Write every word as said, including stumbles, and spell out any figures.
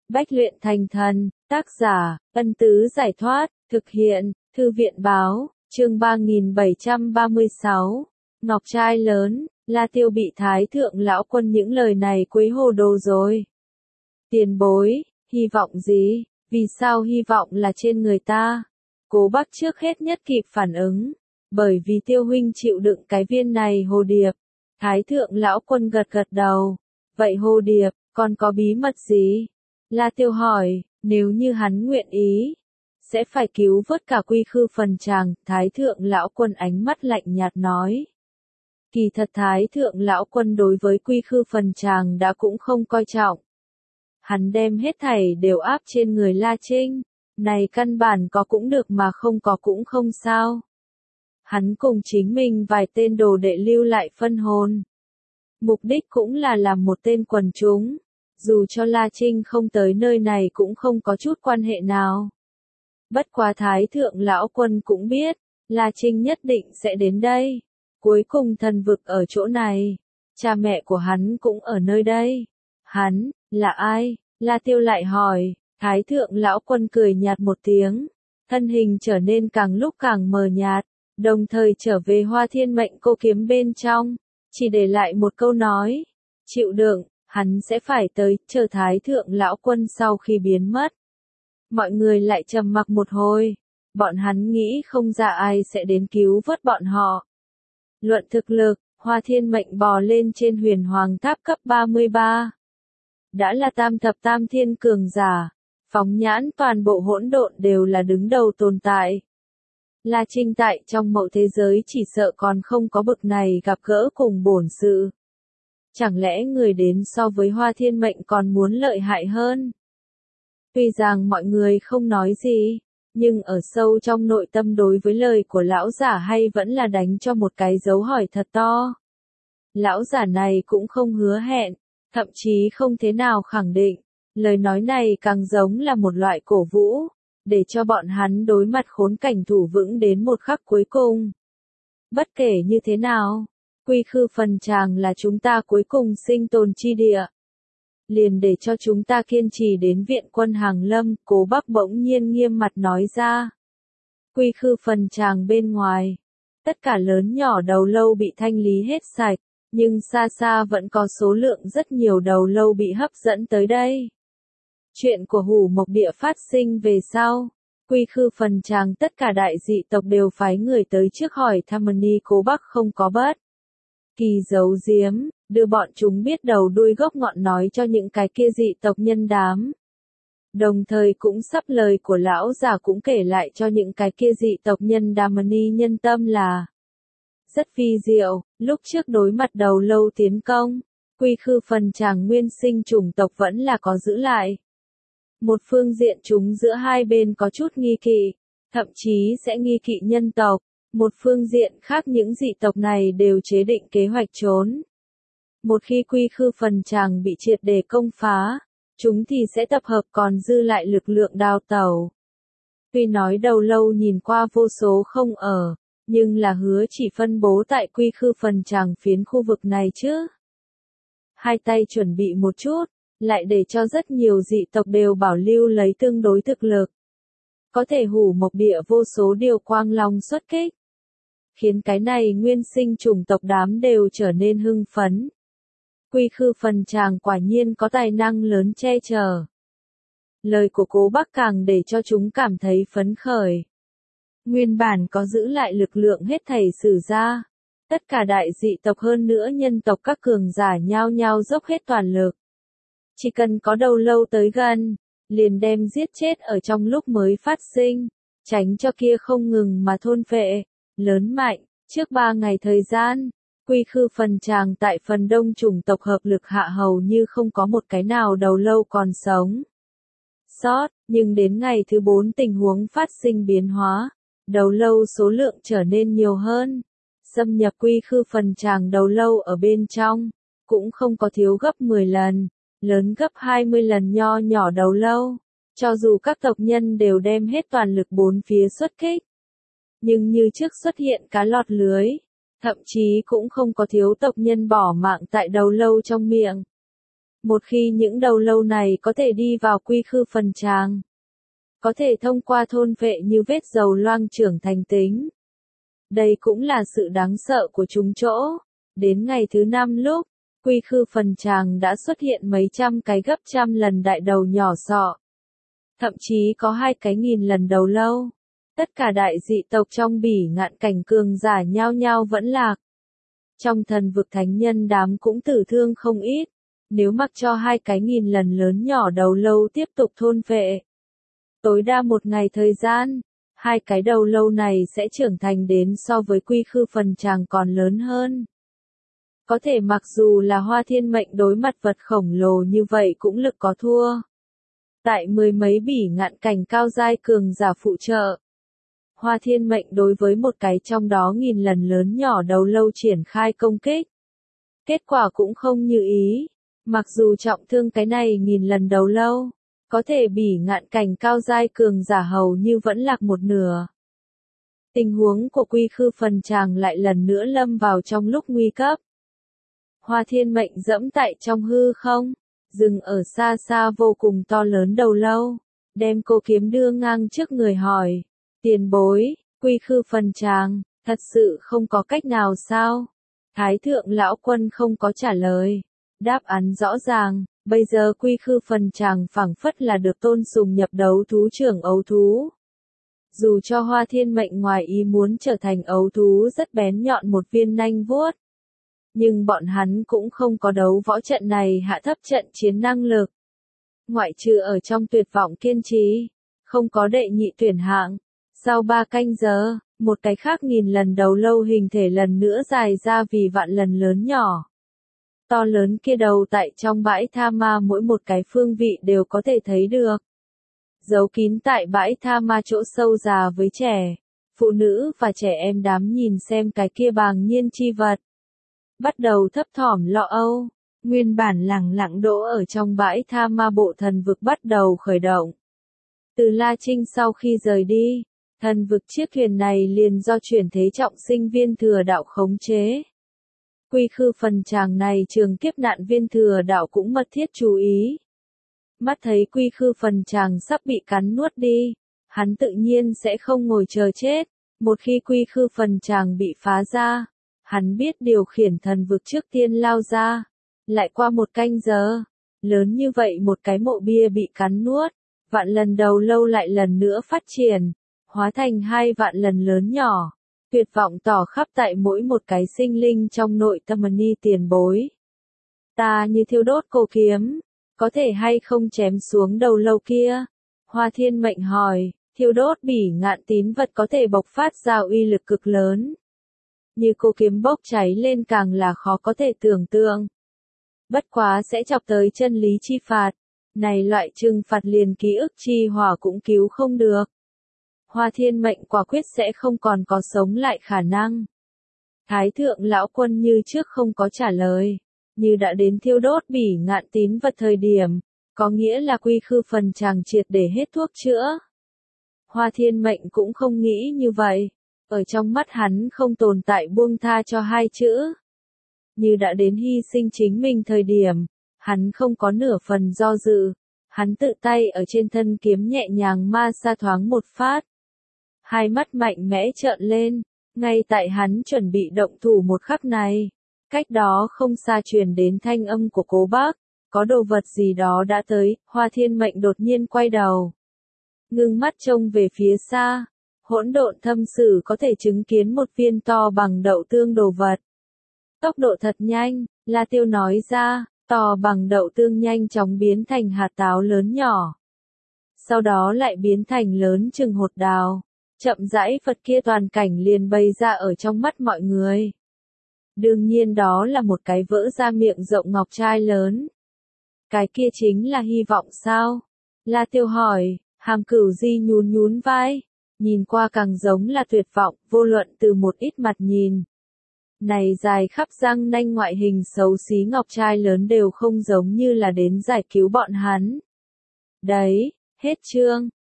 Bách luyện thành thần, tác giả, Ân Tứ Giải Thoát, thực hiện, Thư viện Báo, chương ba nghìn bảy trăm ba mươi sáu. Ngọc trai lớn, La Tiêu bị Thái Thượng Lão Quân những lời này quấy hồ đồ rồi. Tiền bối, hy vọng gì? Vì sao hy vọng là trên người ta? Cố Bắc trước hết nhất kịp phản ứng. Bởi vì Tiêu huynh chịu đựng cái viên này hồ điệp. Thái Thượng Lão Quân gật gật đầu. Vậy hồ điệp, còn có bí mật gì? La Tiêu hỏi, nếu như hắn nguyện ý, sẽ phải cứu vớt cả Quy Khư Phần Tràng. Thái Thượng Lão Quân ánh mắt lạnh nhạt nói. Kỳ thật Thái Thượng Lão Quân đối với Quy Khư Phần Tràng đã cũng không coi trọng. Hắn đem hết thảy đều áp trên người La Trinh. Này căn bản có cũng được mà không có cũng không sao. Hắn cùng chính mình vài tên đồ đệ lưu lại phân hồn. Mục đích cũng là làm một tên quần chúng. Dù cho La Trinh không tới nơi này cũng không có chút quan hệ nào. Bất quá Thái Thượng Lão Quân cũng biết, La Trinh nhất định sẽ đến đây. Cuối cùng thần vực ở chỗ này. Cha mẹ của hắn cũng ở nơi đây. Hắn, là ai? La Tiêu lại hỏi. Thái Thượng Lão Quân cười nhạt một tiếng. Thân hình trở nên càng lúc càng mờ nhạt. Đồng thời trở về Hoa Thiên Mệnh Cô Kiếm bên trong. Chỉ để lại một câu nói. Chịu đựng, hắn sẽ phải tới, chờ Thái Thượng Lão Quân sau khi biến mất. Mọi người lại trầm mặc một hồi. Bọn hắn nghĩ không ra ai sẽ đến cứu vớt bọn họ. Luận thực lực, Hoa Thiên Mệnh bò lên trên huyền hoàng tháp cấp ba mươi ba. Đã là tam thập tam thiên cường giả. Phóng nhãn toàn bộ hỗn độn đều là đứng đầu tồn tại. La Trinh tại trong mậu thế giới chỉ sợ còn không có bực này gặp gỡ cùng bổn sự. Chẳng lẽ người đến so với Hoa Thiên Mệnh còn muốn lợi hại hơn? Tuy rằng mọi người không nói gì, nhưng ở sâu trong nội tâm đối với lời của lão giả hay vẫn là đánh cho một cái dấu hỏi thật to. Lão giả này cũng không hứa hẹn, thậm chí không thế nào khẳng định. Lời nói này càng giống là một loại cổ vũ, để cho bọn hắn đối mặt khốn cảnh thủ vững đến một khắc cuối cùng. Bất kể như thế nào, Quy Khư Phần Tràng là chúng ta cuối cùng sinh tồn chi địa. Liền để cho chúng ta kiên trì đến viện quân Hàng Lâm, Cố Bắc bỗng nhiên nghiêm mặt nói ra. Quy Khư Phần Tràng bên ngoài, tất cả lớn nhỏ đầu lâu bị thanh lý hết sạch, nhưng xa xa vẫn có số lượng rất nhiều đầu lâu bị hấp dẫn tới đây. Chuyện của Hủ Mộc Địa phát sinh về sau, Quy Khư Phần Tràng tất cả đại dị tộc đều phái người tới trước hỏi thăm Ni Cố Bắc không có bất kỳ giấu giếm, đưa bọn chúng biết đầu đuôi gốc ngọn nói cho những cái kia dị tộc nhân đám. Đồng thời cũng sắp lời của lão già cũng kể lại cho những cái kia dị tộc nhân đám Ni nhân tâm là rất vi diệu. Lúc trước đối mặt đầu lâu tiến công, Quy Khư Phần Tràng nguyên sinh chủng tộc vẫn là có giữ lại. Một phương diện chúng giữa hai bên có chút nghi kỵ, thậm chí sẽ nghi kỵ nhân tộc. Một phương diện khác những dị tộc này đều chế định kế hoạch trốn. Một khi Quy Khư Phần Tràng bị triệt để công phá, chúng thì sẽ tập hợp còn dư lại lực lượng đào tẩu. Tuy nói đầu lâu nhìn qua vô số không ở, nhưng là hứa chỉ phân bố tại Quy Khư Phần Tràng phiến khu vực này chứ. Hai tay chuẩn bị một chút, lại để cho rất nhiều dị tộc đều bảo lưu lấy tương đối thực lực. Có thể Hủ Mộc Địa vô số điều quang long xuất kích. Khiến cái này nguyên sinh chủng tộc đám đều trở nên hưng phấn. Quy Khư Phần Tràng quả nhiên có tài năng lớn che chở. Lời của Cố Bắc càng để cho chúng cảm thấy phấn khởi. Nguyên bản có giữ lại lực lượng hết thảy sử ra. Tất cả đại dị tộc hơn nữa nhân tộc các cường giả nhao nhao dốc hết toàn lực. Chỉ cần có đầu lâu tới gần, liền đem giết chết ở trong lúc mới phát sinh, tránh cho kia không ngừng mà thôn phệ, lớn mạnh. Trước ba ngày thời gian, Quy Khư Phần Tràng tại phần đông chủng tộc hợp lực hạ hầu như không có một cái nào đầu lâu còn sống sót, nhưng đến ngày thứ bốn tình huống phát sinh biến hóa, đầu lâu số lượng trở nên nhiều hơn. Xâm nhập Quy Khư Phần Tràng đầu lâu ở bên trong, cũng không có thiếu gấp mười lần, lớn gấp hai mươi lần nho nhỏ đầu lâu. Cho dù các tộc nhân đều đem hết toàn lực bốn phía xuất kích, nhưng như trước xuất hiện cá lọt lưới, thậm chí cũng không có thiếu tộc nhân bỏ mạng tại đầu lâu trong miệng. Một khi những đầu lâu này có thể đi vào quy khư phần tràng, có thể thông qua thôn vệ như vết dầu loang trưởng thành tính. Đây cũng là sự đáng sợ của chúng chỗ. Đến ngày thứ năm lúc, quy khư phần tràng đã xuất hiện mấy trăm cái gấp trăm lần đại đầu nhỏ sọ. Thậm chí có hai cái nghìn lần đầu lâu. Tất cả đại dị tộc trong bỉ ngạn cảnh cường giả nhao nhao vẫn lạc. Trong thần vực thánh nhân đám cũng tử thương không ít. Nếu mặc cho hai cái nghìn lần lớn nhỏ đầu lâu tiếp tục thôn vệ, tối đa một ngày thời gian, hai cái đầu lâu này sẽ trưởng thành đến so với quy khư phần tràng còn lớn hơn. Có thể mặc dù là Hoa Thiên Mệnh đối mặt vật khổng lồ như vậy cũng lực có thua. Tại mười mấy bỉ ngạn cảnh cao giai cường giả phụ trợ, Hoa Thiên Mệnh đối với một cái trong đó nghìn lần lớn nhỏ đầu lâu triển khai công kích. Kết quả cũng không như ý, mặc dù trọng thương cái này nghìn lần đầu lâu, có thể bỉ ngạn cảnh cao giai cường giả hầu như vẫn lạc một nửa. Tình huống của quy khư phần tràng lại lần nữa lâm vào trong lúc nguy cấp. Hoa Thiên Mệnh dẫm tại trong hư không, dừng ở xa xa vô cùng to lớn đầu lâu, đem cô kiếm đưa ngang trước người hỏi, tiền bối, quy khư phần tràng, thật sự không có cách nào sao? Thái thượng lão quân không có trả lời, đáp án rõ ràng, bây giờ quy khư phần tràng phảng phất là được tôn sùng nhập đấu thú trưởng ấu thú. Dù cho Hoa Thiên Mệnh ngoài ý muốn trở thành ấu thú rất bén nhọn một viên nanh vuốt, nhưng bọn hắn cũng không có đấu võ trận này hạ thấp trận chiến năng lực. Ngoại trừ ở trong tuyệt vọng kiên trì, không có đệ nhị tuyển hạng. Sau ba canh giờ, một cái khác nghìn lần đầu lâu hình thể lần nữa dài ra vì vạn lần lớn nhỏ. To lớn kia đầu tại trong bãi tha ma mỗi một cái phương vị đều có thể thấy được. Giấu kín tại bãi tha ma chỗ sâu già với trẻ, phụ nữ và trẻ em đám nhìn xem cái kia bàng nhiên chi vật. Bắt đầu thấp thỏm lo âu, nguyên bản lẳng lặng đỗ ở trong bãi tha ma bộ thần vực bắt đầu khởi động. Từ La Trinh sau khi rời đi, thần vực chiếc thuyền này liền do chuyển thế trọng sinh viên thừa đạo khống chế. Quy khư phần tràng này trường kiếp nạn viên thừa đạo cũng mật thiết chú ý. Mắt thấy quy khư phần tràng sắp bị cắn nuốt đi, hắn tự nhiên sẽ không ngồi chờ chết. Một khi quy khư phần tràng bị phá ra, hắn biết điều khiển thần vực trước tiên lao ra. Lại qua một canh giờ, lớn như vậy một cái mộ bia bị cắn nuốt, vạn lần đầu lâu lại lần nữa phát triển, hóa thành hai vạn lần lớn nhỏ. Tuyệt vọng tỏ khắp tại mỗi một cái sinh linh trong nội tâm ni tiền bối. Ta như thiêu đốt cô kiếm, có thể hay không chém xuống đầu lâu kia? Hoa Thiên Mệnh hỏi, thiêu đốt bỉ ngạn tín vật có thể bộc phát ra uy lực cực lớn. Như cô kiếm bốc cháy lên càng là khó có thể tưởng tượng. Bất quá sẽ chọc tới chân lý chi phạt, này loại trừng phạt liền ký ức chi hỏa cũng cứu không được. Hoa Thiên Mệnh quả quyết sẽ không còn có sống lại khả năng. Thái thượng lão quân như trước không có trả lời, như đã đến thiêu đốt bỉ ngạn tín vật thời điểm, có nghĩa là quy khư phần tràng triệt để hết thuốc chữa. Hoa Thiên Mệnh cũng không nghĩ như vậy, ở trong mắt hắn không tồn tại buông tha cho hai chữ. Như đã đến hy sinh chính mình thời điểm, hắn không có nửa phần do dự, hắn tự tay ở trên thân kiếm nhẹ nhàng ma sa thoáng một phát. Hai mắt mạnh mẽ trợn lên, ngay tại hắn chuẩn bị động thủ một khắc này. Cách đó không xa truyền đến thanh âm của Cố Bác, có đồ vật gì đó đã tới. Hoa Thiên Mệnh đột nhiên quay đầu, ngưng mắt trông về phía xa. Hỗn độn thâm sử có thể chứng kiến một viên to bằng đậu tương đồ vật. Tốc độ thật nhanh, La Tiêu nói ra, to bằng đậu tương nhanh chóng biến thành hạt táo lớn nhỏ. Sau đó lại biến thành lớn chừng hột đào. Chậm rãi Phật kia toàn cảnh liền bày ra ở trong mắt mọi người. Đương nhiên đó là một cái vỡ ra miệng rộng ngọc trai lớn. Cái kia chính là hy vọng sao? La Tiêu hỏi, Hàm Cửu Di nhún nhún vai, nhìn qua càng giống là tuyệt vọng, vô luận từ một ít mặt nhìn. Này dài khắp răng nanh ngoại hình xấu xí ngọc trai lớn đều không giống như là đến giải cứu bọn hắn. Đấy, hết chương.